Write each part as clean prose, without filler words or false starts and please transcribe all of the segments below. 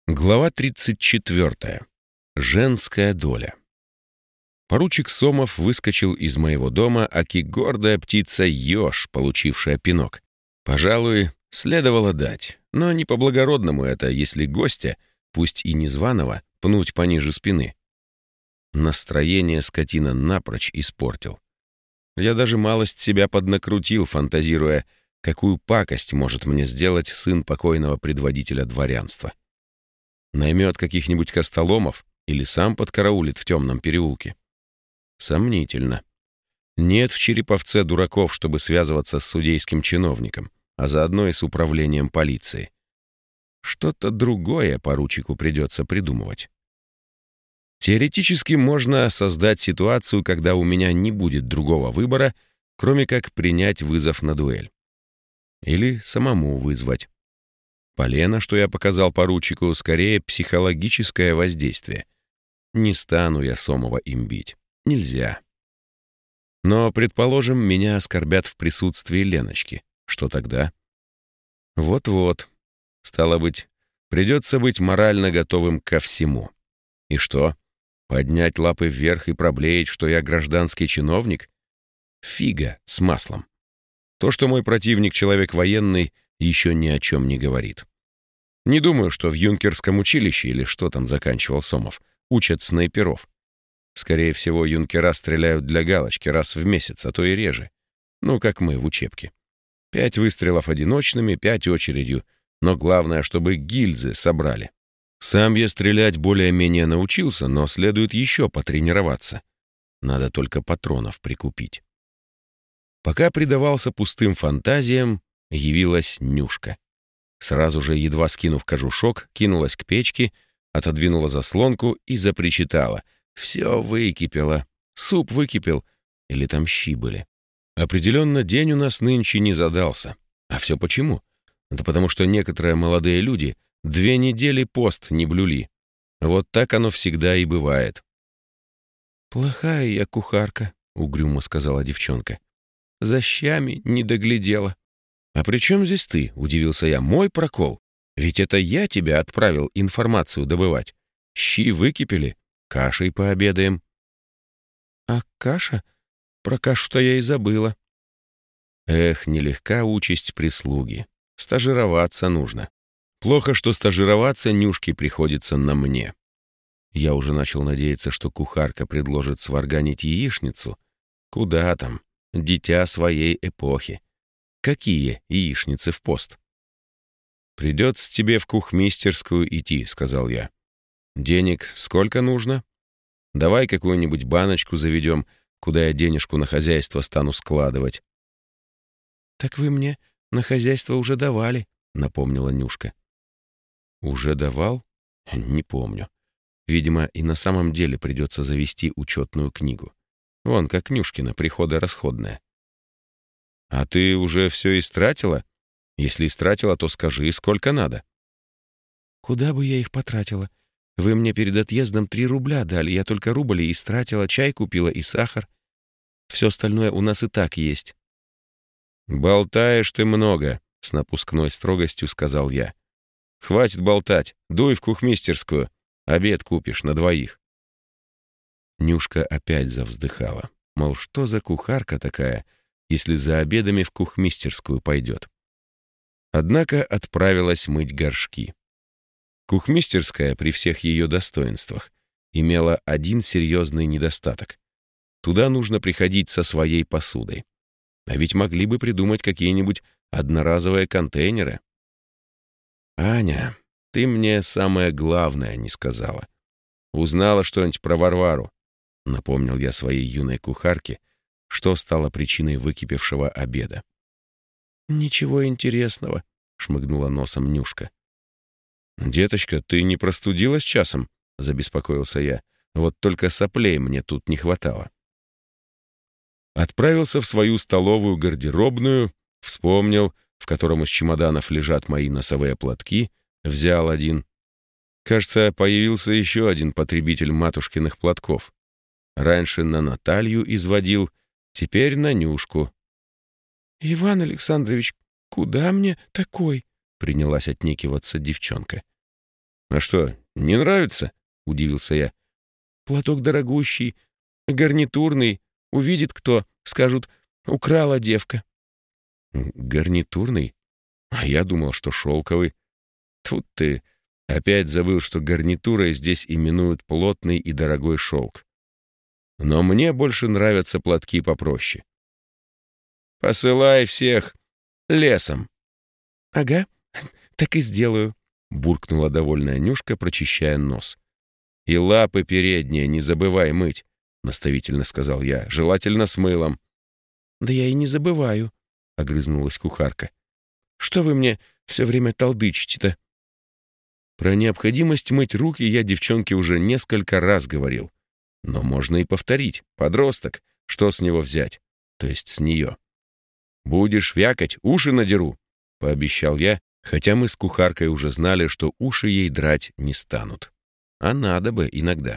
Глава 34. Женская доля. Поручик Сомов выскочил из моего дома, аки гордая птица-еж, получившая пинок. Пожалуй, следовало дать, но не по-благородному это, если гостя, пусть и незваного, пнуть пониже спины. Настроение скотина напрочь испортил. Я даже малость себя поднакрутил, фантазируя, какую пакость может мне сделать сын покойного предводителя дворянства. Наймет каких-нибудь костоломов или сам подкараулит в темном переулке? Сомнительно. Нет в Череповце дураков, чтобы связываться с судейским чиновником, а заодно и с управлением полиции. Что-то другое поручику придется придумывать. Теоретически можно создать ситуацию, когда у меня не будет другого выбора, кроме как принять вызов на дуэль. Или самому вызвать. Полено, что я показал поручику, скорее психологическое воздействие. Не стану я Сомова им бить. Нельзя. Но, предположим, меня оскорбят в присутствии Леночки. Что тогда? Вот-вот. Стало быть, придется быть морально готовым ко всему. И что? Поднять лапы вверх и проблеять, что я гражданский чиновник? Фига с маслом. То, что мой противник человек военный, еще ни о чем не говорит. Не думаю, что в юнкерском училище, или что там заканчивал Сомов, учат снайперов. Скорее всего, юнкера стреляют для галочки раз в месяц, а то и реже. Ну, как мы в учебке. 5 выстрелов одиночными, 5 очередью, но главное, чтобы гильзы собрали. Сам я стрелять более-менее научился, но следует еще потренироваться. Надо только патронов прикупить. Пока предавался пустым фантазиям, явилась Нюшка. Сразу же, едва скинув кожушок, кинулась к печке, отодвинула заслонку и запричитала. Все выкипело. Суп выкипел. Или там щи были. Определенно, день у нас нынче не задался. А все почему? Да потому что некоторые молодые люди 2 недели пост не блюли. Вот так оно всегда и бывает. «Плохая я кухарка», — угрюмо сказала девчонка. «За щами не доглядела». «А при чем здесь ты?» — удивился я. «Мой прокол. Ведь это я тебя отправил информацию добывать. Щи выкипели, кашей пообедаем». «А каша? Про кашу-то я и забыла». Эх, нелегка участь прислуги. Стажироваться нужно. Плохо, что стажироваться Нюшке приходится на мне. Я уже начал надеяться, что кухарка предложит сварганить яичницу. Куда там? Дитя своей эпохи. Какие яичницы в пост? «Придется тебе в кухмистерскую идти», — сказал я. «Денег сколько нужно? Давай какую-нибудь баночку заведем, куда я денежку на хозяйство стану складывать». «Так вы мне на хозяйство уже давали», — напомнила Нюшка. «Уже давал? Не помню. Видимо, и на самом деле придется завести учетную книгу. Вон, как Нюшкина, приходо-расходная». «А ты уже все истратила? Если истратила, то скажи, сколько надо». «Куда бы я их потратила? Вы мне перед отъездом 3 рубля дали, я только рубль и истратила, чай купила и сахар. Все остальное у нас и так есть». «Болтаешь ты много», — с напускной строгостью сказал я. «Хватит болтать, дуй в кухмистерскую, обед купишь на 2». Нюшка опять завздыхала, мол, что за кухарка такая, если за обедами в кухмистерскую пойдет. Однако отправилась мыть горшки. Кухмистерская при всех ее достоинствах имела один серьезный недостаток. Туда нужно приходить со своей посудой. А ведь могли бы придумать какие-нибудь одноразовые контейнеры. «Аня, ты мне самое главное не сказала. Узнала что-нибудь про Варвару?» — напомнил я своей юной кухарке, что стало причиной выкипевшего обеда. «Ничего интересного», — шмыгнула носом Нюшка. «Деточка, ты не простудилась часом?» — забеспокоился я. «Вот только соплей мне тут не хватало». Отправился в свою столовую гардеробную, вспомнил, в котором из чемоданов лежат мои носовые платки, взял один. Кажется, появился еще один потребитель матушкиных платков. Раньше на Наталью изводил, теперь на Нюшку. «Иван Александрович, куда мне такой?» — принялась отнекиваться девчонка. «А что, не нравится?» — удивился я. «Платок дорогущий, гарнитурный. Увидит кто, скажут, украла девка». «Гарнитурный? А я думал, что шелковый. Тут ты опять забыл, что гарнитурой здесь именуют плотный и дорогой шелк. Но мне больше нравятся платки попроще. Посылай всех лесом». «Ага, так и сделаю», — буркнула довольная Нюшка, прочищая нос. «И лапы передние не забывай мыть», — наставительно сказал я, — «желательно с мылом». «Да я и не забываю», — огрызнулась кухарка. «Что вы мне все время толдычите-то?» Про необходимость мыть руки я девчонке уже несколько раз говорил. Но можно и повторить. Подросток, что с него взять? То есть с нее. «Будешь вякать, уши надеру», — пообещал я, хотя мы с кухаркой уже знали, что уши ей драть не станут. А надо бы иногда.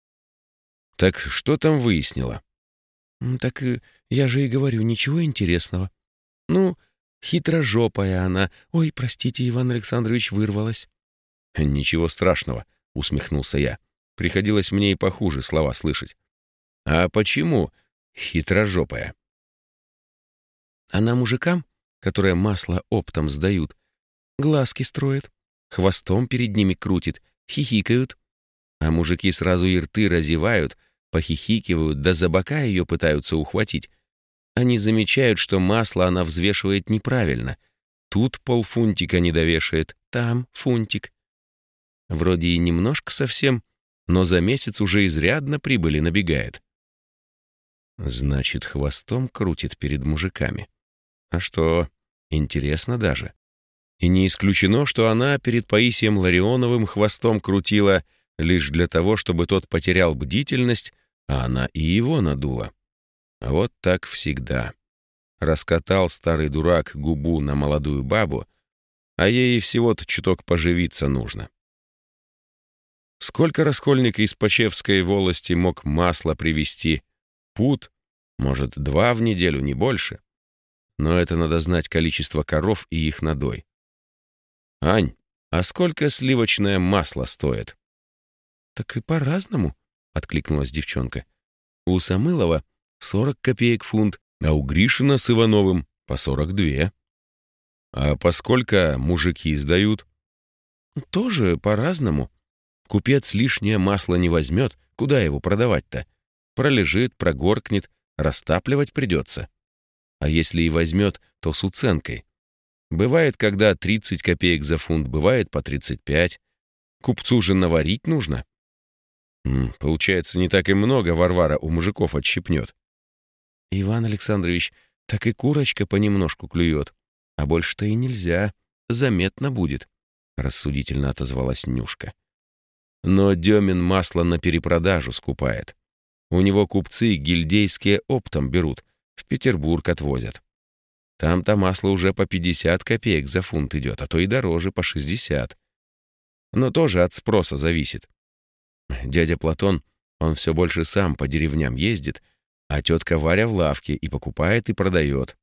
«Так что там выяснила?» «Так я же и говорю, ничего интересного. Ну, хитрожопая она. Ой, простите, Иван Александрович, вырвалась». «Ничего страшного», — усмехнулся я. Приходилось мне и похуже слова слышать. «А почему хитрожопая?» Она мужикам, которые масло оптом сдают, глазки строит, хвостом перед ними крутит, хихикают. А мужики сразу и рты разевают, похихикивают, да за бока ее пытаются ухватить. Они замечают, что масло она взвешивает неправильно. Тут полфунтика не довешает, там фунтик. Вроде и немножко совсем, но за месяц уже изрядно прибыли набегает. Значит, хвостом крутит перед мужиками. А что, интересно даже. И не исключено, что она перед Паисием Ларионовым хвостом крутила лишь для того, чтобы тот потерял бдительность, а она и его надула. А вот так всегда. Раскатал старый дурак губу на молодую бабу, а ей всего-то чуток поживиться нужно. Сколько раскольник из Почевской волости мог масло привезти? Пуд? Может, 2 в неделю, не больше? Но это надо знать количество коров и их надой. «Ань, а сколько сливочное масло стоит?» «Так и по-разному», — откликнулась девчонка. «У Самылова 40 копеек фунт, а у Гришина с Ивановым по 42. А по сколько мужики сдают?» «Тоже по-разному. Купец лишнее масло не возьмет, куда его продавать-то? Пролежит, прогоркнет, растапливать придется. А если и возьмет, то с уценкой. Бывает, когда 30 копеек за фунт, бывает по 35. Купцу же наварить нужно». Получается, не так и много Варвара у мужиков отщипнет. «Иван Александрович, так и курочка понемножку клюет. А больше-то и нельзя. Заметно будет», — рассудительно отозвалась Нюшка. «Но Демин масло на перепродажу скупает. У него купцы гильдейские оптом берут, в Петербург отвозят. Там-то масло уже по 50 копеек за фунт идет, а то и дороже, по 60. Но тоже от спроса зависит. Дядя Платон, он все больше сам по деревням ездит, а тетка Варя в лавке и покупает, и продает».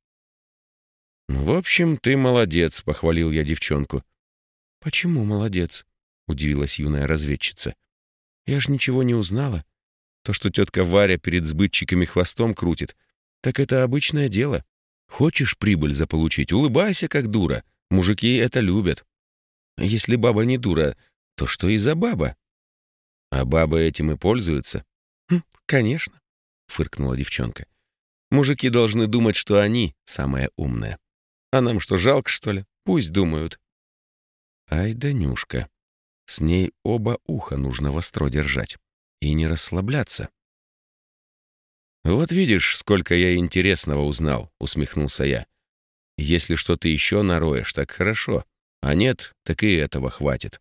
«В общем, ты молодец», — похвалил я девчонку. «Почему молодец?» — удивилась юная разведчица. «Я ж ничего не узнала. То, что тетка Варя перед сбытчиками хвостом крутит, так это обычное дело. Хочешь прибыль заполучить — улыбайся, как дура. Мужики это любят. Если баба не дура, то что и за баба?» «А бабы этим и пользуются?» «Конечно», — фыркнула девчонка. «Мужики должны думать, что они самые умные. А нам что, жалко, что ли? Пусть думают». Ай да Нюшка. С ней оба уха нужно востро держать. И не расслабляться. «Вот видишь, сколько я интересного узнал», — усмехнулся я. «Если что-то еще нароешь, так хорошо. А нет, так и этого хватит».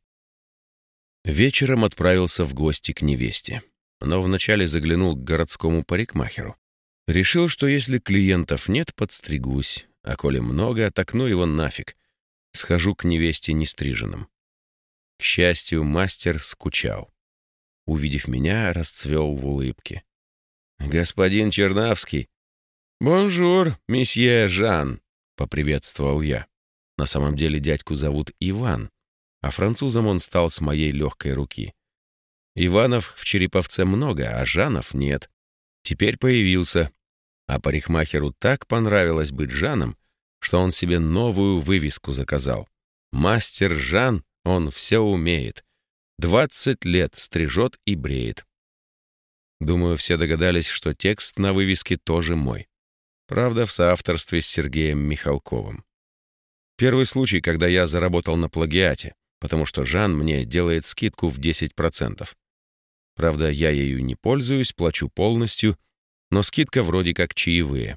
Вечером отправился в гости к невесте. Но вначале заглянул к городскому парикмахеру. Решил, что если клиентов нет, подстригусь. А коли много, так ну его нафиг. Схожу к невесте нестриженным. К счастью, мастер скучал. Увидев меня, расцвел в улыбке. «Господин Чернавский!» «Бонжур, месье Жан!» — поприветствовал я. На самом деле дядьку зовут Иван, а французом он стал с моей легкой руки. Иванов в Череповце много, а Жанов нет. Теперь появился. А парикмахеру так понравилось быть Жаном, что он себе новую вывеску заказал. Мастер Жан, он все умеет. 20 лет стрижет и бреет. Думаю, все догадались, что текст на вывеске тоже мой. Правда, в соавторстве с Сергеем Михалковым. Первый случай, когда я заработал на плагиате, потому что Жан мне делает скидку в 10%. Правда, я ею не пользуюсь, плачу полностью, но скидка вроде как чаевые.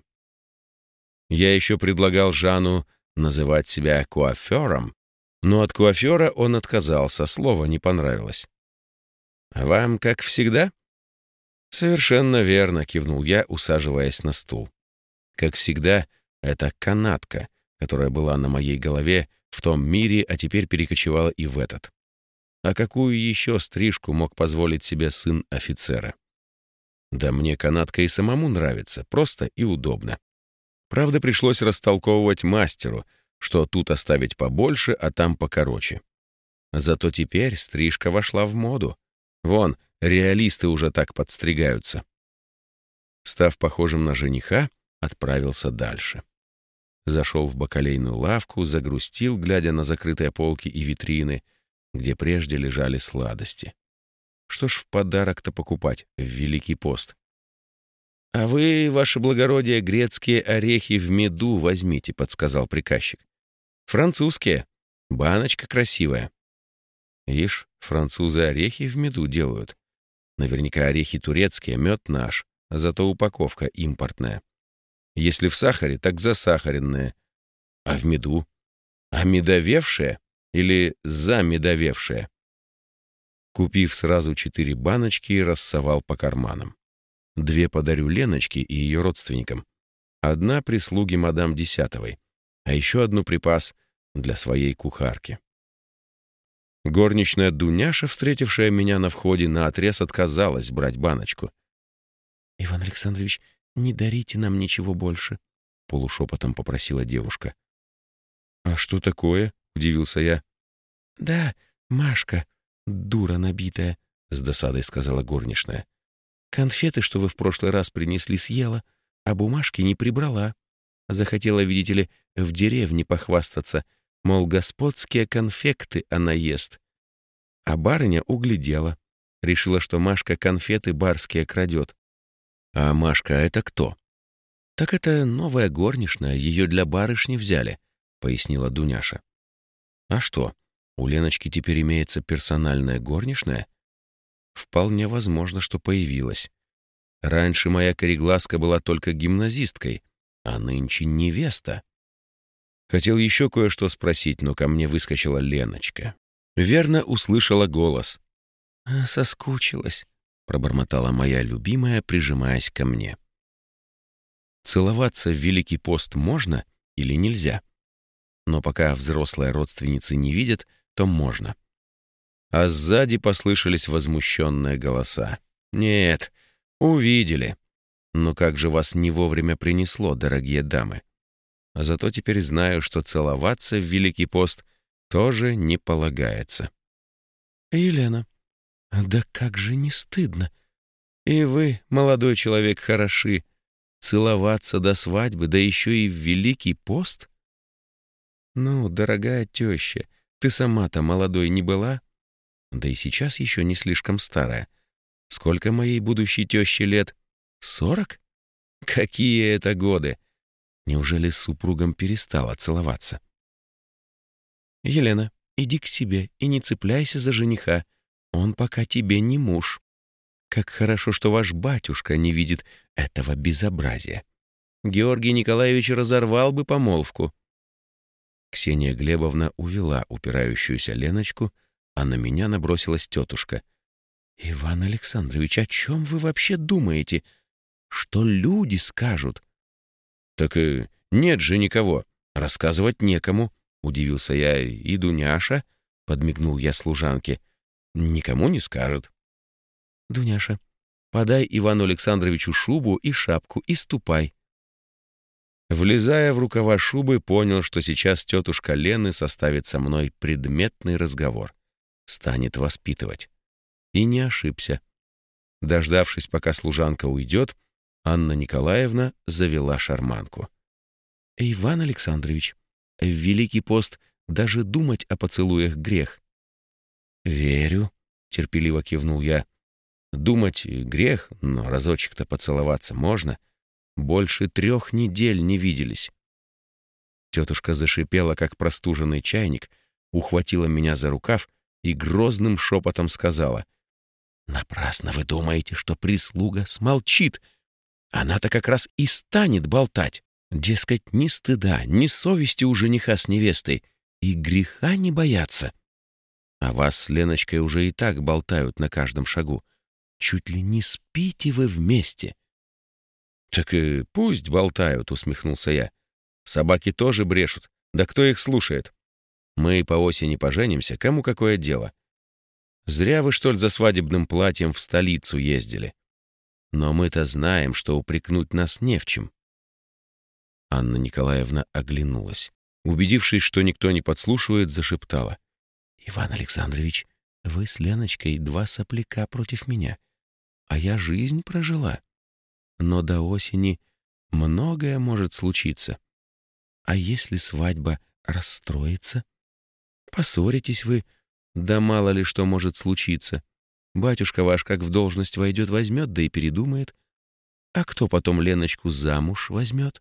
Я еще предлагал Жану называть себя куафером, но от куафера он отказался, слово не понравилось. «Вам как всегда?» «Совершенно верно», — кивнул я, усаживаясь на стул. «Как всегда, это канатка, которая была на моей голове в том мире, а теперь перекочевала и в этот. А какую еще стрижку мог позволить себе сын офицера? Да мне канатка и самому нравится, просто и удобно. Правда, пришлось растолковывать мастеру, что тут оставить побольше, а там покороче. Зато теперь стрижка вошла в моду. Вон, реалисты уже так подстригаются». Став похожим на жениха, отправился дальше. Зашел в бакалейную лавку, загрустил, глядя на закрытые полки и витрины, где прежде лежали сладости. Что ж в подарок-то покупать в Великий пост? «А вы, ваше благородие, грецкие орехи в меду возьмите», — подсказал приказчик. «Французские. Баночка красивая». Ишь, французы орехи в меду делают. Наверняка орехи турецкие, мед наш, зато упаковка импортная. Если в сахаре, так засахаренные. А в меду? А медовевшие или замедовевшие? Купив сразу 4 баночки, рассовал по карманам. 2 подарю Леночке и ее родственникам. 1 прислуге мадам Десятовой, а еще 1 припас для своей кухарки. Горничная Дуняша, встретившая меня на входе, наотрез отказалась брать баночку. «Иван Александрович, не дарите нам ничего больше», — полушепотом попросила девушка. «А что такое?» — удивился я. «Да, Машка, дура набитая», — с досадой сказала горничная. «Конфеты, что вы в прошлый раз принесли, съела, а бумажки не прибрала. Захотела, видите ли, в деревне похвастаться, мол, господские конфекты она ест. А барыня углядела. Решила, что Машка конфеты барские крадет. А Машка — это кто? Так это новая горничная, ее для барышни взяли, пояснила Дуняша. А что, у Леночки теперь имеется персональная горничная? Вполне возможно, что появилась. Раньше моя кореглазка была только гимназисткой, а нынче невеста. Хотел еще кое-что спросить, но ко мне выскочила Леночка. Верно услышала голос. «Соскучилась», — пробормотала моя любимая, прижимаясь ко мне. Целоваться в Великий пост можно или нельзя? Но пока взрослые родственницы не видят, то можно. А сзади послышались возмущенные голоса. «Нет, увидели. Но как же вас не вовремя принесло, дорогие дамы? А зато теперь знаю, что целоваться в Великий пост тоже не полагается». «Елена, да как же не стыдно? И вы, молодой человек, хороши. Целоваться до свадьбы, да еще и в Великий пост? Ну, дорогая теща, ты сама-то молодой не была? Да и сейчас еще не слишком старая. Сколько моей будущей теще лет? 40? Какие это годы? Неужели с супругом перестала целоваться? Елена, иди к себе и не цепляйся за жениха. Он пока тебе не муж. Как хорошо, что ваш батюшка не видит этого безобразия. Георгий Николаевич разорвал бы помолвку. Ксения Глебовна увела упирающуюся Леночку, а на меня набросилась тетушка. «Иван Александрович, о чем вы вообще думаете? Что люди скажут?» «Так нет же никого, рассказывать некому», — удивился я. «И Дуняша», — подмигнул я служанке, — «никому не скажет». «Дуняша, подай Ивану Александровичу шубу и шапку и ступай». Влезая в рукава шубы, понял, что сейчас тетушка Лены составит со мной предметный разговор. Станет воспитывать. И не ошибся. Дождавшись, пока служанка уйдет, Анна Николаевна завела шарманку. «Иван Александрович, в Великий пост даже думать о поцелуях грех». «Верю», — терпеливо кивнул я. «Думать грех, но разочек-то поцеловаться можно. Больше 3 недель не виделись». Тетушка зашипела, как простуженный чайник, ухватила меня за рукав и грозным шепотом сказала: «Напрасно вы думаете, что прислуга смолчит. Она-то как раз и станет болтать. Дескать, ни стыда, ни совести у жениха с невестой, и греха не боятся. А вас с Леночкой уже и так болтают на каждом шагу. Чуть ли не спите вы вместе». «Так и пусть болтают», — усмехнулся я. «Собаки тоже брешут. Да кто их слушает? Мы по осени поженимся, кому какое дело? Зря вы, что ли, за свадебным платьем в столицу ездили. Но мы-то знаем, что упрекнуть нас не в чем». Анна Николаевна оглянулась. Убедившись, что никто не подслушивает, зашептала: «Иван Александрович, вы с Леночкой 2 сопляка против меня, а я жизнь прожила. Но до осени многое может случиться. А если свадьба расстроится? Поссоритесь вы, да мало ли что может случиться. Батюшка ваш как в должность войдет, возьмет, да и передумает. А кто потом Леночку замуж возьмет?»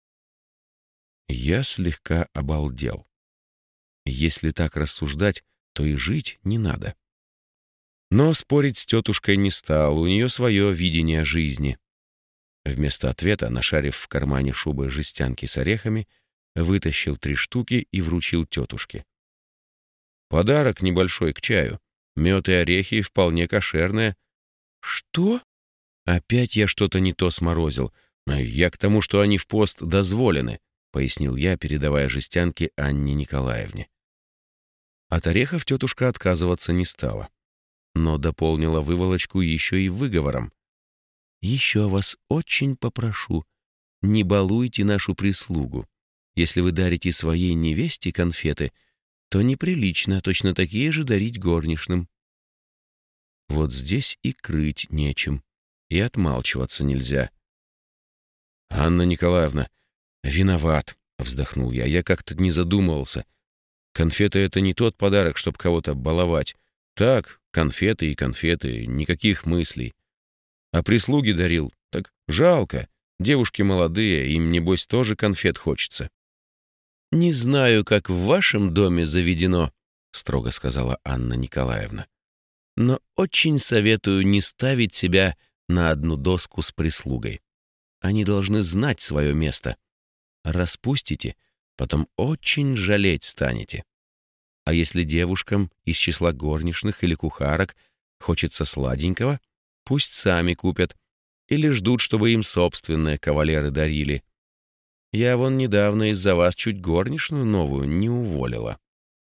Я слегка обалдел. Если так рассуждать, то и жить не надо. Но спорить с тетушкой не стал, у нее свое видение жизни. Вместо ответа, нашарив в кармане шубы жестянки с орехами, вытащил 3 штуки и вручил тетушке. «Подарок небольшой к чаю. Мед и орехи вполне кошерные». «Что?» «Опять я что-то не то сморозил. Я к тому, что они в пост дозволены», — пояснил я, передавая жестянки Анне Николаевне. От орехов тетушка отказываться не стала, но дополнила выволочку еще и выговором. «Еще вас очень попрошу, не балуйте нашу прислугу. Если вы дарите своей невесте конфеты, то неприлично точно такие же дарить горничным». Вот здесь и крыть нечем, и отмалчиваться нельзя. «Анна Николаевна, виноват», — вздохнул я. «Я как-то не задумывался. Конфеты — это не тот подарок, чтоб кого-то баловать. Так, конфеты и конфеты, никаких мыслей. А прислуги дарил, так жалко. Девушки молодые, им, небось, тоже конфет хочется». «Не знаю, как в вашем доме заведено», — строго сказала Анна Николаевна. «Но очень советую не ставить себя на одну доску с прислугой. Они должны знать свое место. Распустите, потом очень жалеть станете. А если девушкам из числа горничных или кухарок хочется сладенького, пусть сами купят или ждут, чтобы им собственные кавалеры дарили. Я вон недавно из-за вас чуть горничную новую не уволила».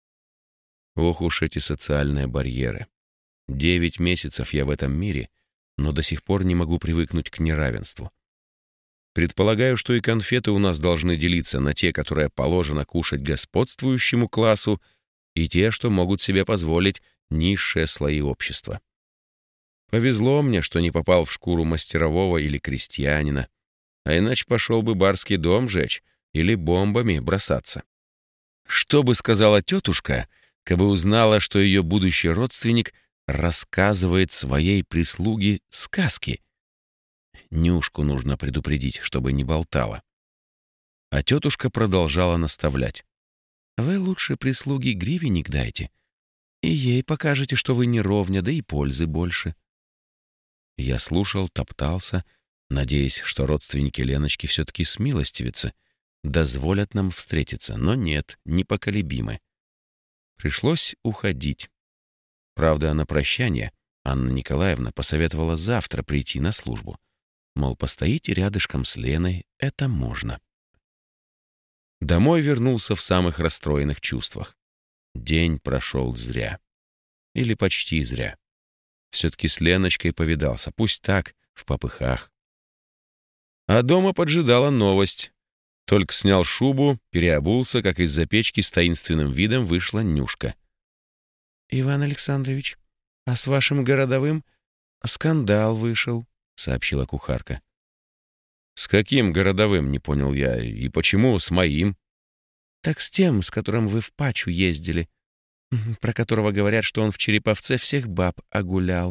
Ох уж эти социальные барьеры. 9 месяцев я в этом мире, но до сих пор не могу привыкнуть к неравенству. Предполагаю, что и конфеты у нас должны делиться на те, которые положено кушать господствующему классу, и те, что могут себе позволить низшие слои общества. Повезло мне, что не попал в шкуру мастерового или крестьянина, а иначе пошел бы барский дом жечь или бомбами бросаться. Что бы сказала тетушка, кабы узнала, что ее будущий родственник рассказывает своей прислуге сказки? Нюшку нужно предупредить, чтобы не болтала. А тетушка продолжала наставлять: «Вы лучше прислуге гривенник дайте, и ей покажете, что вы не ровня, да и пользы больше». Я слушал, топтался, надеясь, что родственники Леночки все-таки смилостивятся, дозволят нам встретиться, но нет, непоколебимы. Пришлось уходить. Правда, на прощание Анна Николаевна посоветовала завтра прийти на службу. Мол, постоите рядышком с Леной, это можно. Домой вернулся в самых расстроенных чувствах. День прошел зря. Или почти зря. Все-таки с Леночкой повидался, пусть так, в попыхах. А дома поджидала новость. Только снял шубу, переобулся, как из-за печки с таинственным видом вышла Нюшка. «Иван Александрович, а с вашим городовым скандал вышел», — сообщила кухарка. «С каким городовым?» — не понял я. «И почему с моим?» «Так с тем, с которым вы в Пачу ездили, про которого говорят, что он в Череповце всех баб огулял».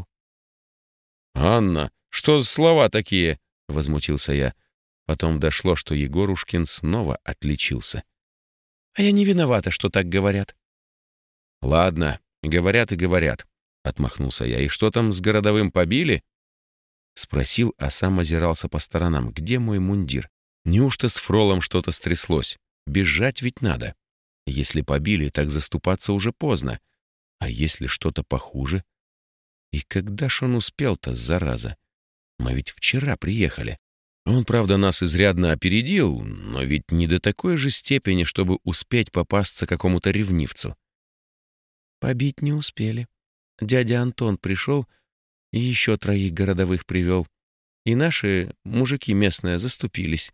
«Анна, что за слова такие?» — возмутился я. Потом дошло, что Егорушкин снова отличился. «А я не виновата, что так говорят». «Ладно, говорят и говорят», — отмахнулся я. «И что там с городовым побили?» Спросил, а сам озирался по сторонам. «Где мой мундир? Неужто с Фролом что-то стряслось? Бежать ведь надо. Если побили, так заступаться уже поздно. А если что-то похуже? И когда ж он успел-то, зараза? Мы ведь вчера приехали. Он, правда, нас изрядно опередил, но ведь не до такой же степени, чтобы успеть попасться какому-то ревнивцу». «Побить не успели. Дядя Антон пришел и еще 3 городовых привел. И наши мужики местные заступились».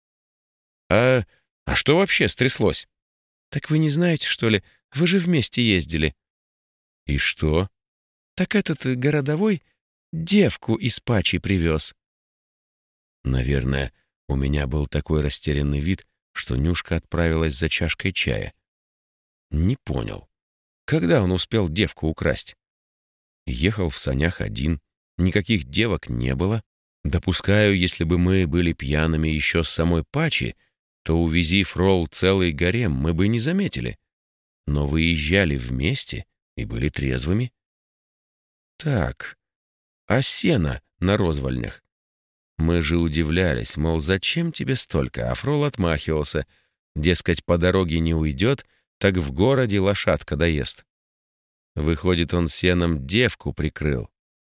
«А что вообще стряслось?» «Так вы не знаете, что ли? Вы же вместе ездили». «И что?» «Так этот городовой девку из Пачи привез». Наверное, у меня был такой растерянный вид, что Нюшка отправилась за чашкой чая. Не понял, когда он успел девку украсть? Ехал в санях один, никаких девок не было. Допускаю, если бы мы были пьяными еще с самой Пачи, то, увези Фрол целый гарем, мы бы не заметили. Но выезжали вместе и были трезвыми. Так, а сено на розвальнях? Мы же удивлялись, мол, зачем тебе столько? А Фрол отмахивался. Дескать, по дороге не уйдет, так в городе лошадка доест. Выходит, он сеном девку прикрыл.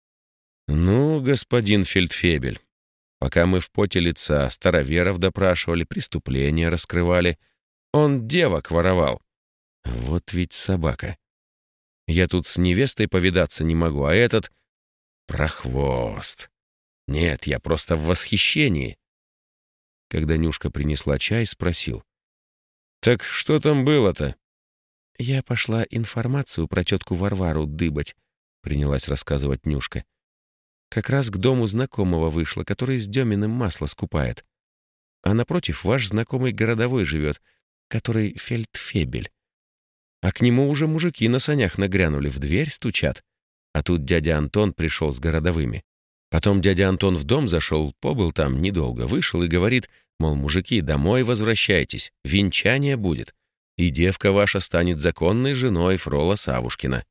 Ну, господин фельдфебель, пока мы в поте лица староверов допрашивали, преступления раскрывали, он девок воровал. Вот ведь собака. Я тут с невестой повидаться не могу, а этот — прохвост. Нет, я просто в восхищении. Когда Нюшка принесла чай, спросил: «Так что там было-то?» «Я пошла информацию про тетку Варвару дыбать», — принялась рассказывать Нюшка. «Как раз к дому знакомого вышла, который с Деминым масло скупает. А напротив ваш знакомый городовой живет, который фельдфебель. А к нему уже мужики на санях нагрянули, в дверь стучат. А тут дядя Антон пришел с городовыми. Потом дядя Антон в дом зашел, побыл там недолго, вышел и говорит, мол, мужики, домой возвращайтесь, венчание будет, и девка ваша станет законной женой Фрола Савушкина».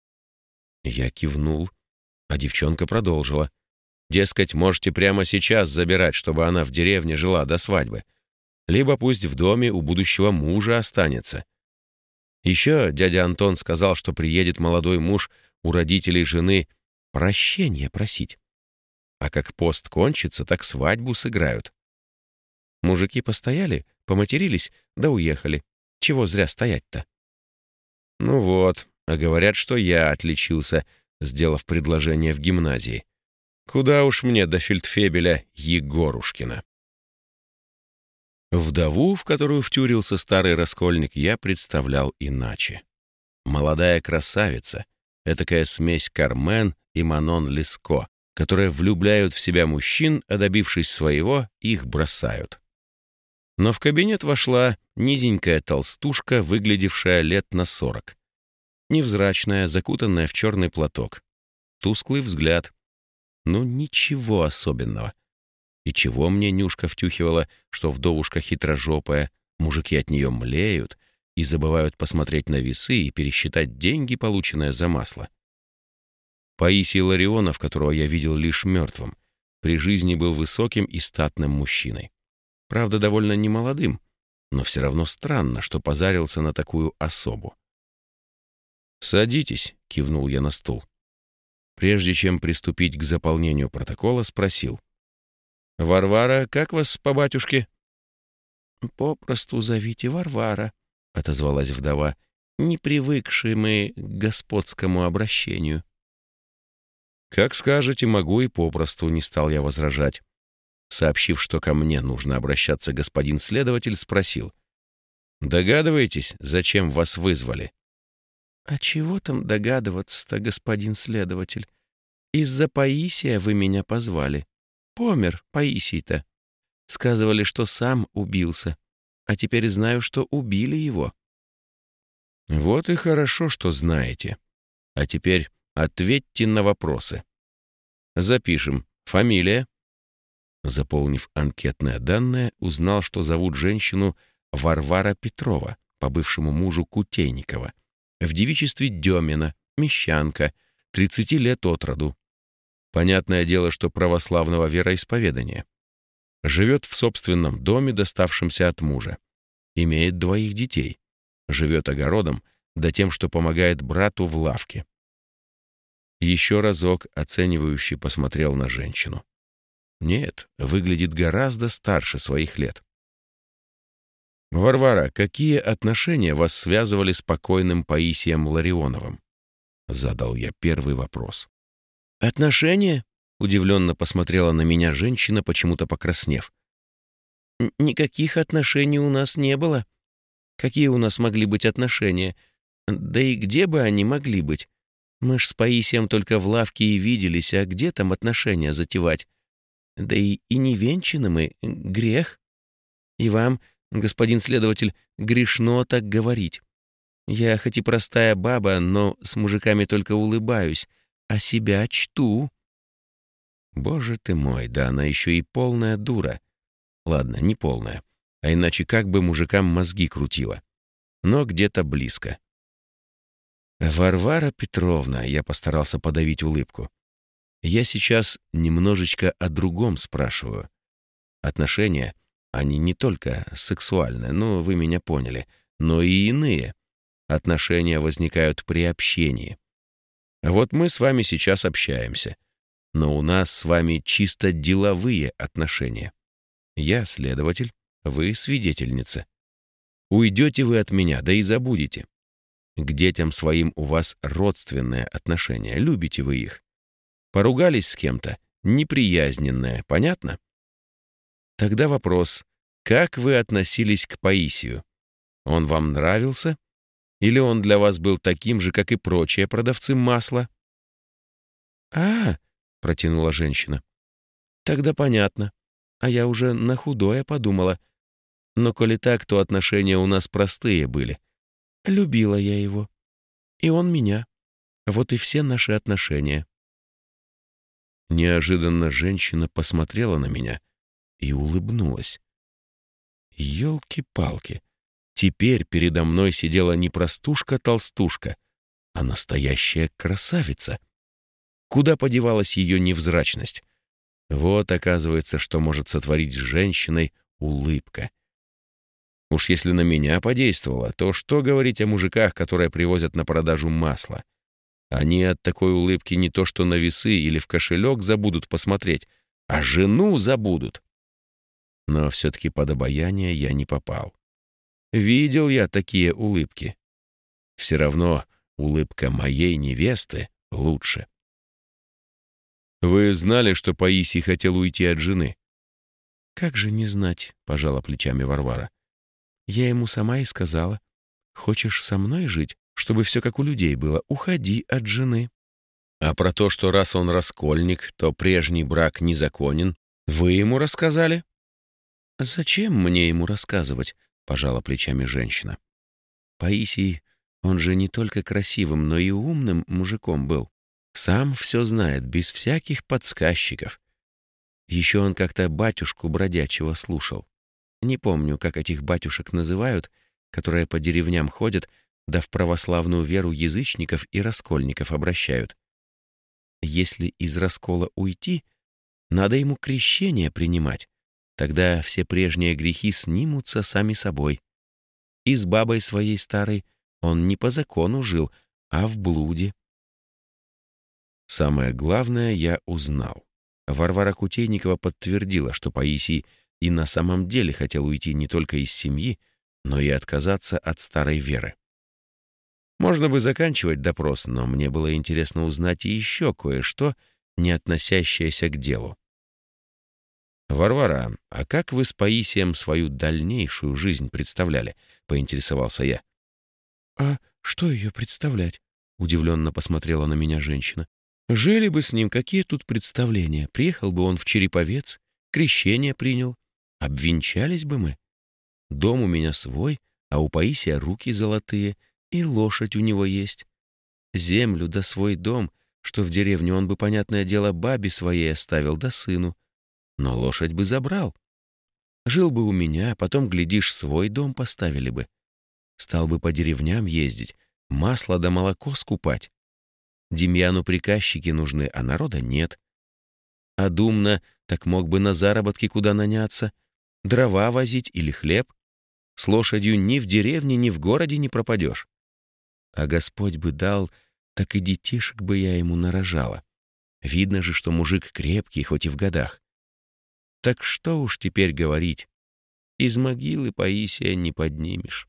Я кивнул, а девчонка продолжила. Дескать, можете прямо сейчас забирать, чтобы она в деревне жила до свадьбы. Либо пусть в доме у будущего мужа останется. Еще дядя Антон сказал, что приедет молодой муж у родителей жены прощения просить. А как пост кончится, так свадьбу сыграют. Мужики постояли, поматерились, да уехали. Чего зря стоять-то? Ну вот, а говорят, что я отличился, сделав предложение в гимназии. Куда уж мне до фельдфебеля Егорушкина. Вдову, в которую втюрился старый раскольник, я представлял иначе. Молодая красавица, этакая смесь Кармен и Манон Леско, которые влюбляют в себя мужчин, а добившись своего, их бросают. Но в кабинет вошла низенькая толстушка, выглядевшая лет на 40. Невзрачная, закутанная в черный платок. Тусклый взгляд. Ну, ничего особенного. И чего мне Нюшка втюхивала, что вдовушка хитрожопая, мужики от нее млеют и забывают посмотреть на весы и пересчитать деньги, полученные за масло. Паисий Ларионов, которого я видел лишь мертвым, при жизни был высоким и статным мужчиной. Правда, довольно немолодым, но все равно странно, что позарился на такую особу. «Садитесь», — кивнул я на стул. Прежде чем приступить к заполнению протокола, спросил: «Варвара, как вас по батюшке?» «Попросту зовите Варвара», — отозвалась вдова, «не привыкшие мы к господскому обращению». «Как скажете, могу и попросту», — не стал я возражать. сообщив, что ко мне нужно обращаться господин следователь, спросил: «Догадываетесь, зачем вас вызвали?» «А чего там догадываться-то, господин следователь? Из-за Паисия вы меня позвали. Помер Паисий-то. Сказывали, что сам убился. А теперь знаю, что убили его». «Вот и хорошо, что знаете. А теперь ответьте на вопросы. Запишем. Фамилия?» Заполнив анкетное данное, узнал, что зовут женщину Варвара Петрова, по бывшему мужу Кутейникова. В девичестве Демина, мещанка, 30 лет от роду. Понятное дело, что православного вероисповедания. Живет в собственном доме, доставшемся от мужа. Имеет 2 детей. Живет огородом, да тем, что помогает брату в лавке. Еще разок оценивающе посмотрел на женщину. Нет, выглядит гораздо старше своих лет. «Варвара, какие отношения вас связывали с покойным Паисием Ларионовым?» Задал я первый вопрос. «Отношения?» — удивленно посмотрела на меня женщина, почему-то покраснев. «Никаких отношений у нас не было. Какие у нас могли быть отношения? Да и где бы они могли быть? Мы ж с Паисием только в лавке и виделись, а где там отношения затевать? Да и не венчаны мы, грех. И вам, господин следователь, грешно так говорить. Я хоть и простая баба, но с мужиками только улыбаюсь, а себя чту». Боже ты мой, да она еще и полная дура. Ладно, не полная, а иначе как бы мужикам мозги крутила. Но где-то близко. «Варвара Петровна», — я постарался подавить улыбку, «я сейчас немножечко о другом спрашиваю. Отношения, они не только сексуальные, ну, вы меня поняли, но и иные. Отношения возникают при общении. Вот мы с вами сейчас общаемся, но у нас с вами чисто деловые отношения. Я следователь, вы свидетельница. Уйдете вы от меня, да и забудете. К детям своим у вас родственные отношения, любите вы их. Поругались с кем-то, неприязненное, понятно? Тогда вопрос, как вы относились к Паисию? Он вам нравился? Или он для вас был таким же, как и прочие продавцы масла?» Протянула женщина. «Тогда понятно. А я уже на худое подумала. Но коли так, то отношения у нас простые были. Любила я его. И он меня. Вот и все наши отношения». Неожиданно женщина посмотрела на меня и улыбнулась. Ёлки-палки. Теперь передо мной сидела не простушка-толстушка, а настоящая красавица. Куда подевалась ее невзрачность? Вот, оказывается, что может сотворить с женщиной улыбка. Уж если на меня подействовало, то что говорить о мужиках, которые привозят на продажу масло? Они от такой улыбки не то что на весы или в кошелек забудут посмотреть, а жену забудут. Но все-таки под обаяние я не попал. Видел я такие улыбки. Все равно улыбка моей невесты лучше. «Вы знали, что Паисий хотел уйти от жены?» «Как же не знать?» — пожала плечами Варвара. «Я ему сама и сказала. Хочешь со мной жить, чтобы все как у людей было, уходи от жены». «А про то, что раз он раскольник, то прежний брак незаконен, вы ему рассказали?» «Зачем мне ему рассказывать?» — пожала плечами женщина. «Паисий, он же не только красивым, но и умным мужиком был. Сам все знает, без всяких подсказчиков. Еще он как-то батюшку бродячего слушал. Не помню, как этих батюшек называют, которые по деревням ходят, да в православную веру язычников и раскольников обращают. Если из раскола уйти, надо ему крещение принимать, тогда все прежние грехи снимутся сами собой. И с бабой своей старой он не по закону жил, а в блуде». Самое главное я узнал. Варвара Кутейникова подтвердила, что Паисий и на самом деле хотел уйти не только из семьи, но и отказаться от старой веры. Можно бы заканчивать допрос, но мне было интересно узнать и еще кое-что, не относящееся к делу. «Варвара, а как вы с Паисием свою дальнейшую жизнь представляли?» — поинтересовался я. «А что ее представлять?» — удивленно посмотрела на меня женщина. «Жили бы с ним, какие тут представления? Приехал бы он в Череповец, крещение принял. Обвенчались бы мы. Дом у меня свой, а у Паисия руки золотые, и лошадь у него есть. Землю да свой дом, что в деревне он бы, понятное дело, бабе своей оставил, да сыну. Но лошадь бы забрал. Жил бы у меня, потом, глядишь, свой дом поставили бы. Стал бы по деревням ездить, масло да молоко скупать. Демьяну приказчики нужны, а народа нет. А думно, так мог бы на заработки куда наняться, дрова возить или хлеб. С лошадью ни в деревне, ни в городе не пропадешь. А Господь бы дал, так и детишек бы я ему нарожала. Видно же, что мужик крепкий, хоть и в годах. Так что уж теперь говорить, из могилы Паисия не поднимешь».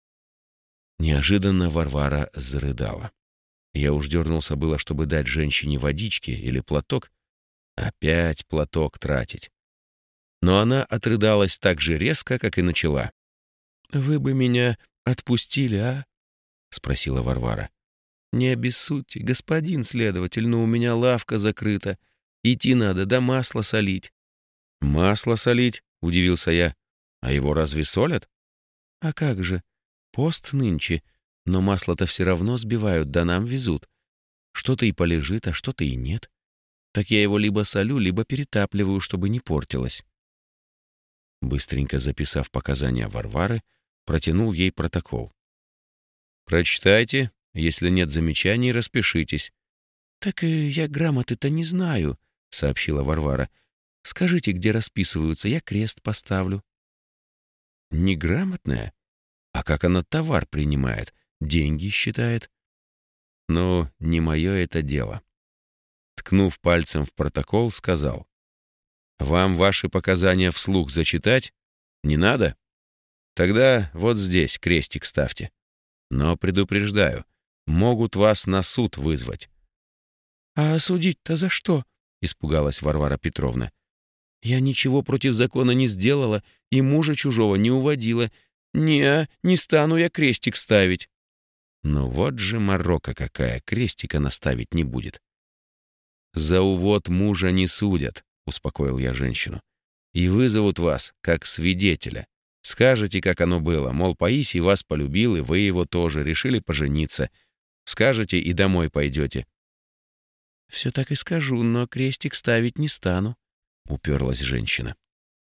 Неожиданно Варвара зарыдала. Я уж дернулся было, чтобы дать женщине водички или платок. Опять платок тратить. Но она отрыдалась так же резко, как и начала. «Вы бы меня отпустили, а?» — спросила Варвара. «Не обессудьте, господин следователь, но у меня лавка закрыта. Идти надо, да масло солить». «Масло солить?» — удивился я. «А его разве солят?» «А как же? Пост нынче, но масло-то все равно сбивают, да нам везут. Что-то и полежит, а что-то и нет. Так я его либо солю, либо перетапливаю, чтобы не портилось». Быстренько записав показания Варвары, протянул ей протокол. «Прочитайте, если нет замечаний, распишитесь». «Так я грамоты-то не знаю», — сообщила Варвара. «Скажите, где расписываются, я крест поставлю». «Неграмотная? А как она товар принимает, деньги считает?» «Ну, не мое это дело». Ткнув пальцем в протокол, сказал: «Вам ваши показания вслух зачитать? Не надо? Тогда вот здесь крестик ставьте. Но предупреждаю, могут вас на суд вызвать». «А судить-то за что?» — испугалась Варвара Петровна. «Я ничего против закона не сделала и мужа чужого не уводила. Не стану я крестик ставить». Ну вот же морока какая, крестика наставить не будет. «За увод мужа не судят», — успокоил я женщину. «И вызовут вас, как свидетеля. Скажете, как оно было, мол, Паисий вас полюбил, и вы его тоже, решили пожениться. Скажете, и домой пойдете». «Все так и скажу, но крестик ставить не стану», — уперлась женщина.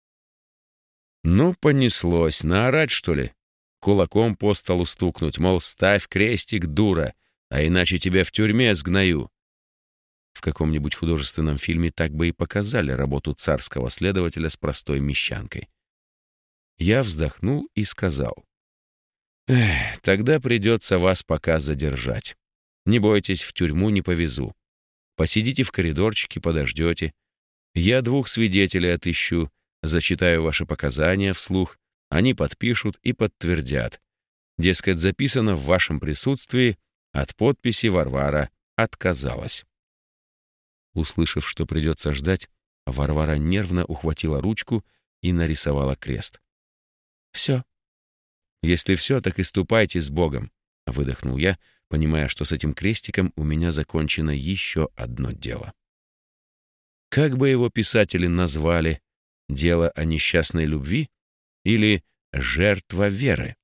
Ну, понеслось, наорать, что ли? Кулаком по столу стукнуть, мол, ставь крестик, дура, а иначе тебя в тюрьме сгною. В каком-нибудь художественном фильме так бы и показали работу царского следователя с простой мещанкой. Я вздохнул и сказал: тогда придется вас пока задержать. Не бойтесь, в тюрьму не повезу. Посидите в коридорчике, подождете. Я 2 свидетелей отыщу, зачитаю ваши показания вслух, они подпишут и подтвердят. Дескать, записано в вашем присутствии, от подписи Варвара отказалась». Услышав, что придется ждать, Варвара нервно ухватила ручку и нарисовала крест. «Все». «Если все, так и ступайте с Богом», — выдохнул я, понимая, что с этим крестиком у меня закончено еще одно дело. Как бы его писатели назвали? «Дело о несчастной любви» или «Жертва веры»?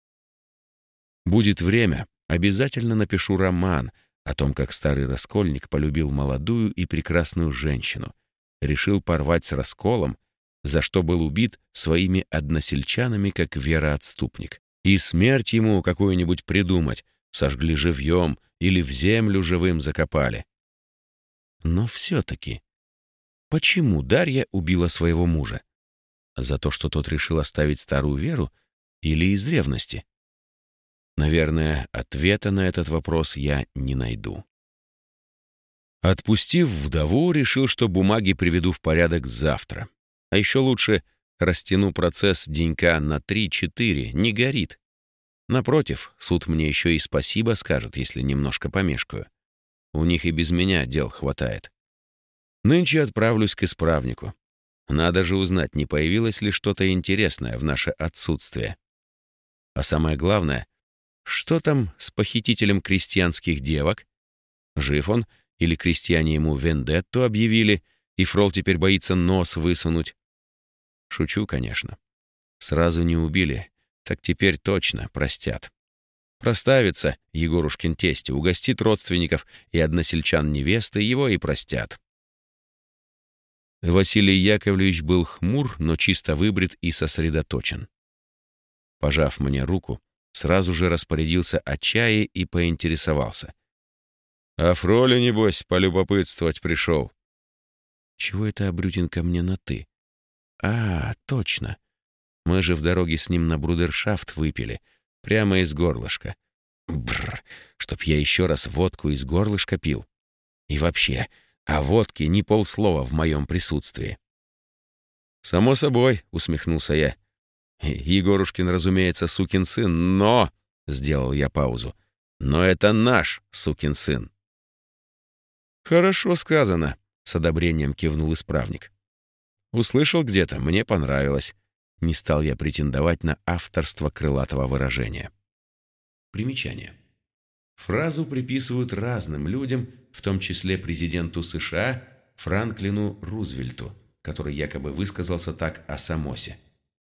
Будет время, обязательно напишу роман о том, как старый раскольник полюбил молодую и прекрасную женщину, решил порвать с расколом, за что был убит своими односельчанами как вероотступник. И смерть ему какую-нибудь придумать, сожгли живьем или в землю живым закопали. Но все-таки, почему Дарья убила своего мужа? За то, что тот решил оставить старую веру, или из ревности? Наверное, ответа на этот вопрос я не найду. Отпустив вдову, решил, что бумаги приведу в порядок завтра. А еще лучше растяну процесс денька на 3-4, не горит. Напротив, суд мне еще и спасибо скажет, если немножко помешкаю. У них и без меня дел хватает. Нынче отправлюсь к исправнику. Надо же узнать, не появилось ли что-то интересное в наше отсутствие. А самое главное, что там с похитителем крестьянских девок? Жив он, или крестьяне ему вендетту объявили, и Фрол теперь боится нос высунуть? Шучу, конечно. Сразу не убили, так теперь точно простят. Проставится Егорушкин тесть, угостит родственников и односельчан невесты, его и простят. Василий Яковлевич был хмур, но чисто выбрит и сосредоточен. Пожав мне руку, сразу же распорядился о чае и поинтересовался. «А Фроля, небось, полюбопытствовать пришел?» Чего это Абрютин ко мне на «ты»? А, точно. Мы же в дороге с ним на брудершафт выпили, прямо из горлышка. Бррр, чтоб я еще раз водку из горлышка пил. И вообще, о водке ни полслова в моем присутствии. «Само собой», — усмехнулся я. «Егорушкин, разумеется, сукин сын, но...» — сделал я паузу. «Но это наш сукин сын». «Хорошо сказано», — с одобрением кивнул исправник. «Услышал где-то, мне понравилось». Не стал я претендовать на авторство крылатого выражения. Примечание. Фразу приписывают разным людям, в том числе президенту США Франклину Рузвельту, который якобы высказался так о Самосе.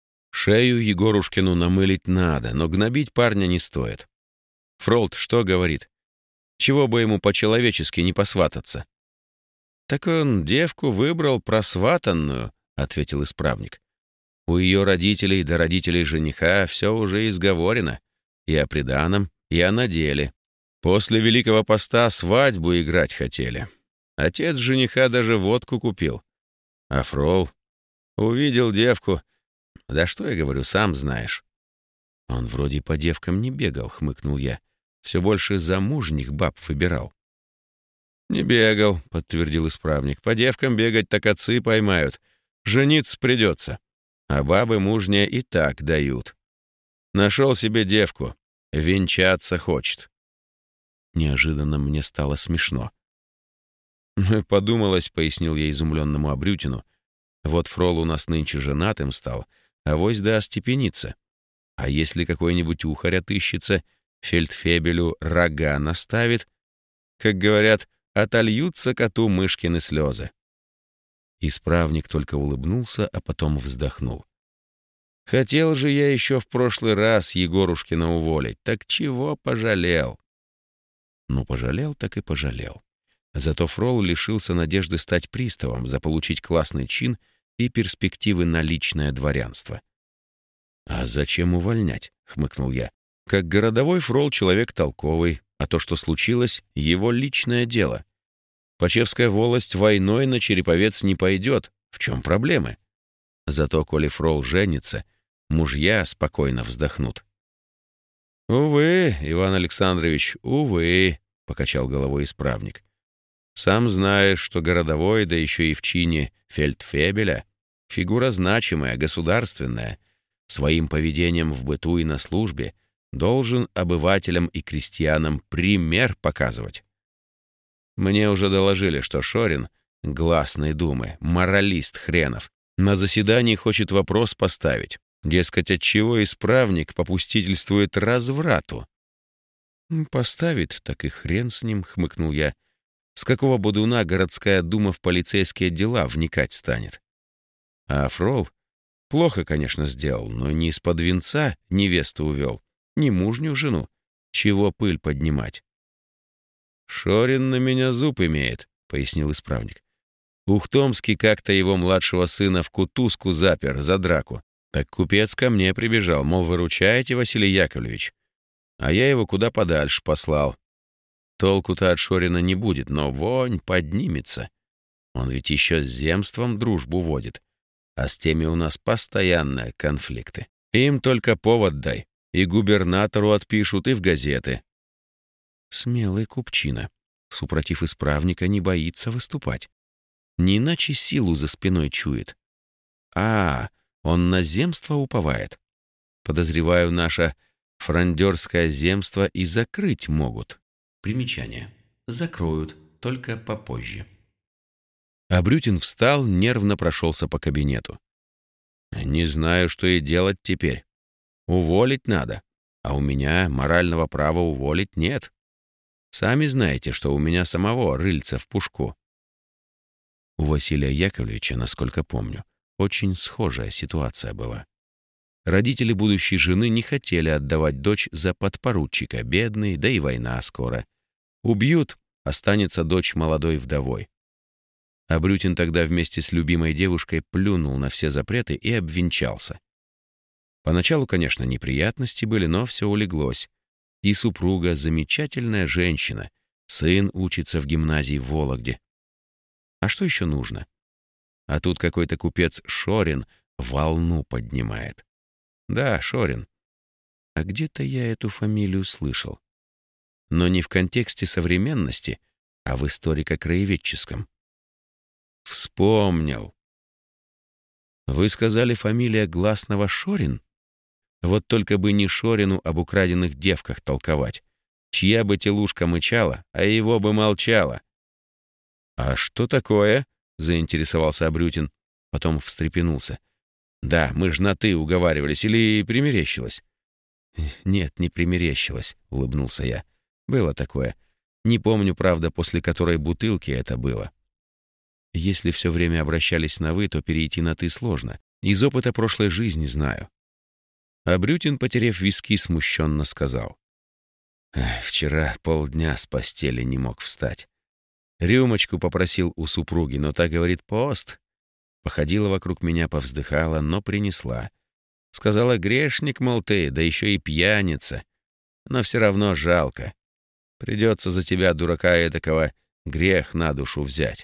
Шею Егорушкину намылить надо, но гнобить парня не стоит. Фролд что говорит? Чего бы ему по-человечески не посвататься? «Так он девку выбрал просватанную», — ответил исправник. «У ее родителей до родителей жениха все уже изговорено, и о приданом, и о наделе. После Великого Поста свадьбу играть хотели. Отец жениха даже водку купил. А Фрол увидел девку. Да что я говорю, сам знаешь». «Он вроде по девкам не бегал», — хмыкнул я. «Все больше замужних баб выбирал». «Не бегал», — подтвердил исправник. «По девкам бегать так отцы поймают. Жениться придется. А бабы мужние и так дают. Нашел себе девку. Венчаться хочет». Неожиданно мне стало смешно. «Подумалось», — пояснил я изумленному Абрютину. «Вот Фрол у нас нынче женатым стал, авось да остепенится. А если какой-нибудь ухарь отыщется, фельдфебелю рога наставит, как говорят, отольются коту мышкины слезы». Исправник только улыбнулся, а потом вздохнул. «Хотел же я еще в прошлый раз Егорушкина уволить, так чего пожалел?» Ну, пожалел, так и пожалел. Зато Фрол лишился надежды стать приставом, заполучить классный чин и перспективы на личное дворянство. «А зачем увольнять?» — хмыкнул я. «Как городовой Фрол человек толковый, а то, что случилось, — его личное дело. Почевская волость войной на Череповец не пойдет. В чем проблемы? Зато, коли Фрол женится, мужья спокойно вздохнут». «Увы, Иван Александрович, увы», — покачал головой исправник. «Сам знаешь, что городовой, да еще и в чине фельдфебеля, фигура значимая, государственная, своим поведением в быту и на службе должен обывателям и крестьянам пример показывать. Мне уже доложили, что Шорин, гласной думы, моралист хренов, на заседании хочет вопрос поставить. Дескать, отчего исправник попустительствует разврату?» «Поставит, так и хрен с ним», — хмыкнул я. «С какого бодуна городская дума в полицейские дела вникать станет?» А Фрол плохо, конечно, сделал, но не из-под венца невесту увел, не мужнюю жену. Чего пыль поднимать? «Шорин на меня зуб имеет», — пояснил исправник. «Ухтомский как-то его младшего сына в кутузку запер за драку. Так купец ко мне прибежал, мол, выручаете, Василий Яковлевич. А я его куда подальше послал. Толку-то от Шорина не будет, но вонь поднимется. Он ведь еще с земством дружбу водит. А с теми у нас постоянные конфликты. Им только повод дай. И губернатору отпишут, и в газеты». Смелый купчина. Супротив исправника не боится выступать. Не иначе силу за спиной чует. Он на земство уповает. Подозреваю, наше фрондерское земство и закрыть могут. Примечание. Закроют, только попозже. Абрютин встал, нервно прошелся по кабинету. «Не знаю, что и делать теперь. Уволить надо, а у меня морального права уволить нет. Сами знаете, что у меня самого рыльца в пушку». У Василия Яковлевича, насколько помню, очень схожая ситуация была. Родители будущей жены не хотели отдавать дочь за подпоручика, бедный, да и война скоро. Убьют, останется дочь молодой вдовой. Абрютин тогда вместе с любимой девушкой плюнул на все запреты и обвенчался. Поначалу, конечно, неприятности были, но все улеглось. И супруга — замечательная женщина, сын учится в гимназии в Вологде. А что еще нужно? А тут какой-то купец Шорин волну поднимает. Да, Шорин. А где-то я эту фамилию слышал. Но не в контексте современности, а в историко-краеведческом. Вспомнил. Вы сказали, фамилия Гласного Шорин? Вот только бы не Шорину об украденных девках толковать. Чья бы телушка мычала, а его бы молчала. «А что такое?» — заинтересовался Абрютин. Потом встрепенулся. «Да, мы ж на «ты» уговаривались, или примерещилось?» «Нет, не примерещилось», — улыбнулся я. «Было такое. Не помню, правда, после которой бутылки это было. Если все время обращались на «вы», то перейти на «ты» сложно. Из опыта прошлой жизни знаю». Абрютин, потеряв виски, смущенно сказал. «Вчера полдня с постели не мог встать. Рюмочку попросил у супруги, но та говорит: пост. Походила вокруг меня, повздыхала, но принесла. Сказала: грешник, мол, ты, да еще и пьяница. Но все равно жалко. Придется за тебя, дурака этакого, грех на душу взять».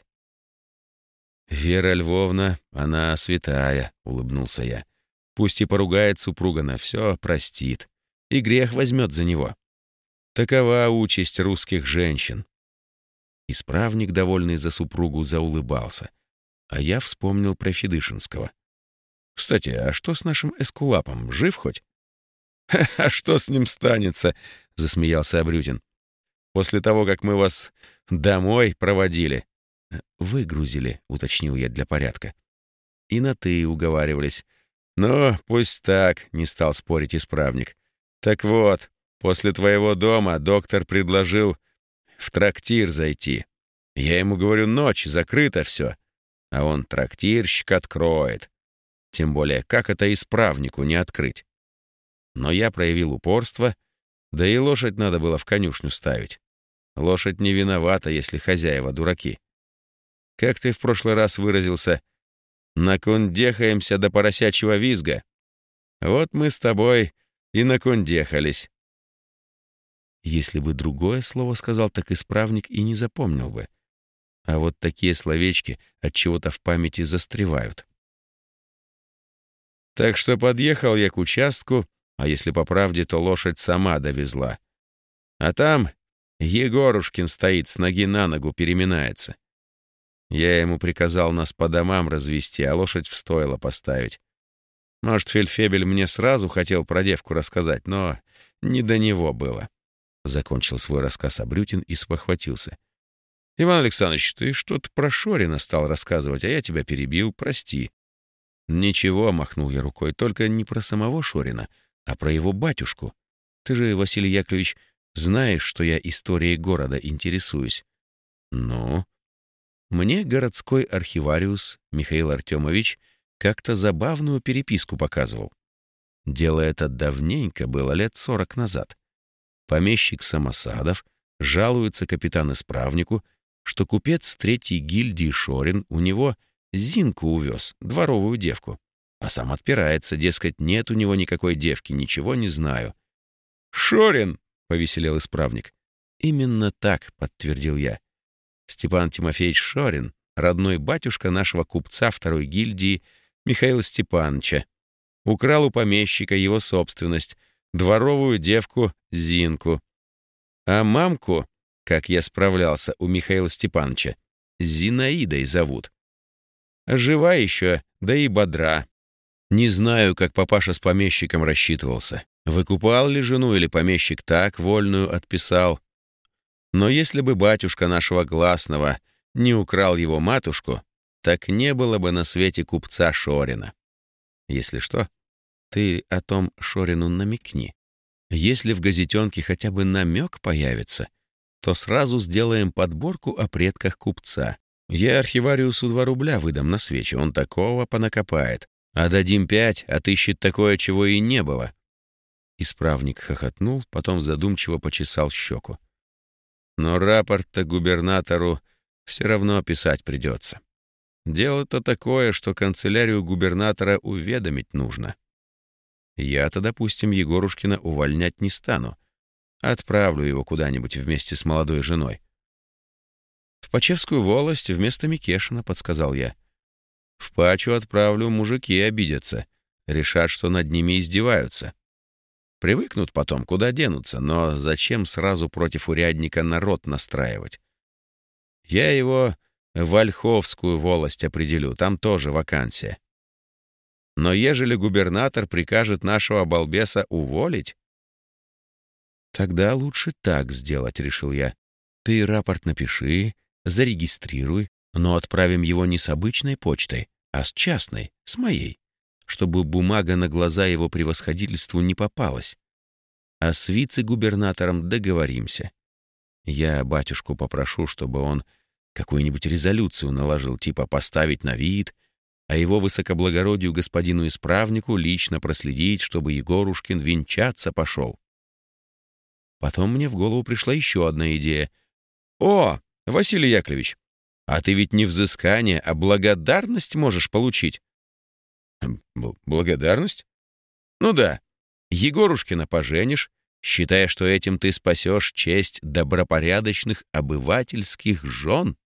«Вера Львовна, она святая», — улыбнулся я. «Пусть и поругает супруга, на все простит. И грех возьмет за него. Такова участь русских женщин». Исправник, довольный за супругу, заулыбался. А я вспомнил про Федышинского. «Кстати, а что с нашим эскулапом? Жив хоть?» «А что с ним станется?» — засмеялся Абрютин. «После того, как мы вас домой проводили». «Выгрузили», — уточнил я для порядка. «И на «ты» уговаривались». «Ну, пусть так», — не стал спорить исправник. «Так вот, после твоего дома доктор предложил в трактир зайти. Я ему говорю: ночь, закрыто все. А он: трактирщик откроет. Тем более, как это исправнику не открыть? Но я проявил упорство, да и лошадь надо было в конюшню ставить. Лошадь не виновата, если хозяева дураки. Как ты в прошлый раз выразился, накундехаемся до поросячьего визга. Вот мы с тобой и накундехались». Если бы другое слово сказал, так исправник и не запомнил бы. А вот такие словечки отчего-то в памяти застревают. Так что подъехал я к участку, а если по правде, то лошадь сама довезла. А там Егорушкин стоит, с ноги на ногу переминается. Я ему приказал нас по домам развести, а лошадь в стойло поставить. Может, фельдфебель мне сразу хотел про девку рассказать, но не до него было. Закончил свой рассказ Абрютин и спохватился. «Иван Александрович, ты что-то про Шорина стал рассказывать, а я тебя перебил, прости». «Ничего», — махнул я рукой, — «только не про самого Шорина, а про его батюшку. Ты же, Василий Яковлевич, знаешь, что я историей города интересуюсь». «Ну?» Мне городской архивариус Михаил Артемович как-то забавную переписку показывал. Дело это давненько было, лет 40 назад. Помещик Самосадов жалуется капитан-исправнику, что купец третьей гильдии Шорин у него Зинку увез, дворовую девку, а сам отпирается, дескать, нет у него никакой девки, ничего не знаю. «Шорин!» — повеселел исправник. «Именно так», — подтвердил я. Степан Тимофеевич Шорин, родной батюшка нашего купца второй гильдии Михаила Степановича, украл у помещика его собственность, дворовую девку Зинку. А мамку, как я справлялся у Михаила Степановича, Зинаидой зовут. Жива еще, да и бодра. Не знаю, как папаша с помещиком рассчитывался. Выкупал ли жену или помещик так вольную отписал. Но если бы батюшка нашего Гласного не украл его матушку, так не было бы на свете купца Шорина. Если что, ты о том Шорину намекни. Если в газетенке хотя бы намек появится, то сразу сделаем подборку о предках купца. Я архивариусу 2 рубля выдам на свечи, он такого понакопает. А дадим 5, отыщет такое, чего и не было. Исправник хохотнул, потом задумчиво почесал щеку. Но рапорт-то губернатору все равно писать придется. Дело-то такое, что канцелярию губернатора уведомить нужно. Я-то, допустим, Егорушкина увольнять не стану. Отправлю его куда-нибудь вместе с молодой женой. В Почевскую волость вместо Микешина, подсказал я. В Пачу отправлю, мужики обидятся. Решат, что над ними издеваются. Привыкнут потом, куда денутся, но зачем сразу против урядника народ настраивать? Я его в Ольховскую волость определю, там тоже вакансия. Но ежели губернатор прикажет нашего балбеса уволить... Тогда лучше так сделать, решил я. Ты рапорт напиши, зарегистрируй, но отправим его не с обычной почтой, а с частной, с моей, чтобы бумага на глаза его превосходительству не попалась. А с вице-губернатором договоримся. Я батюшку попрошу, чтобы он какую-нибудь резолюцию наложил, типа поставить на вид, а его высокоблагородию господину исправнику лично проследить, чтобы Егорушкин венчаться пошел. Потом мне в голову пришла еще одна идея. «О, Василий Яковлевич, а ты ведь не взыскание, а благодарность можешь получить». «Благодарность? Ну да. Егорушкина поженишь, считая, что этим ты спасешь честь добропорядочных обывательских жен».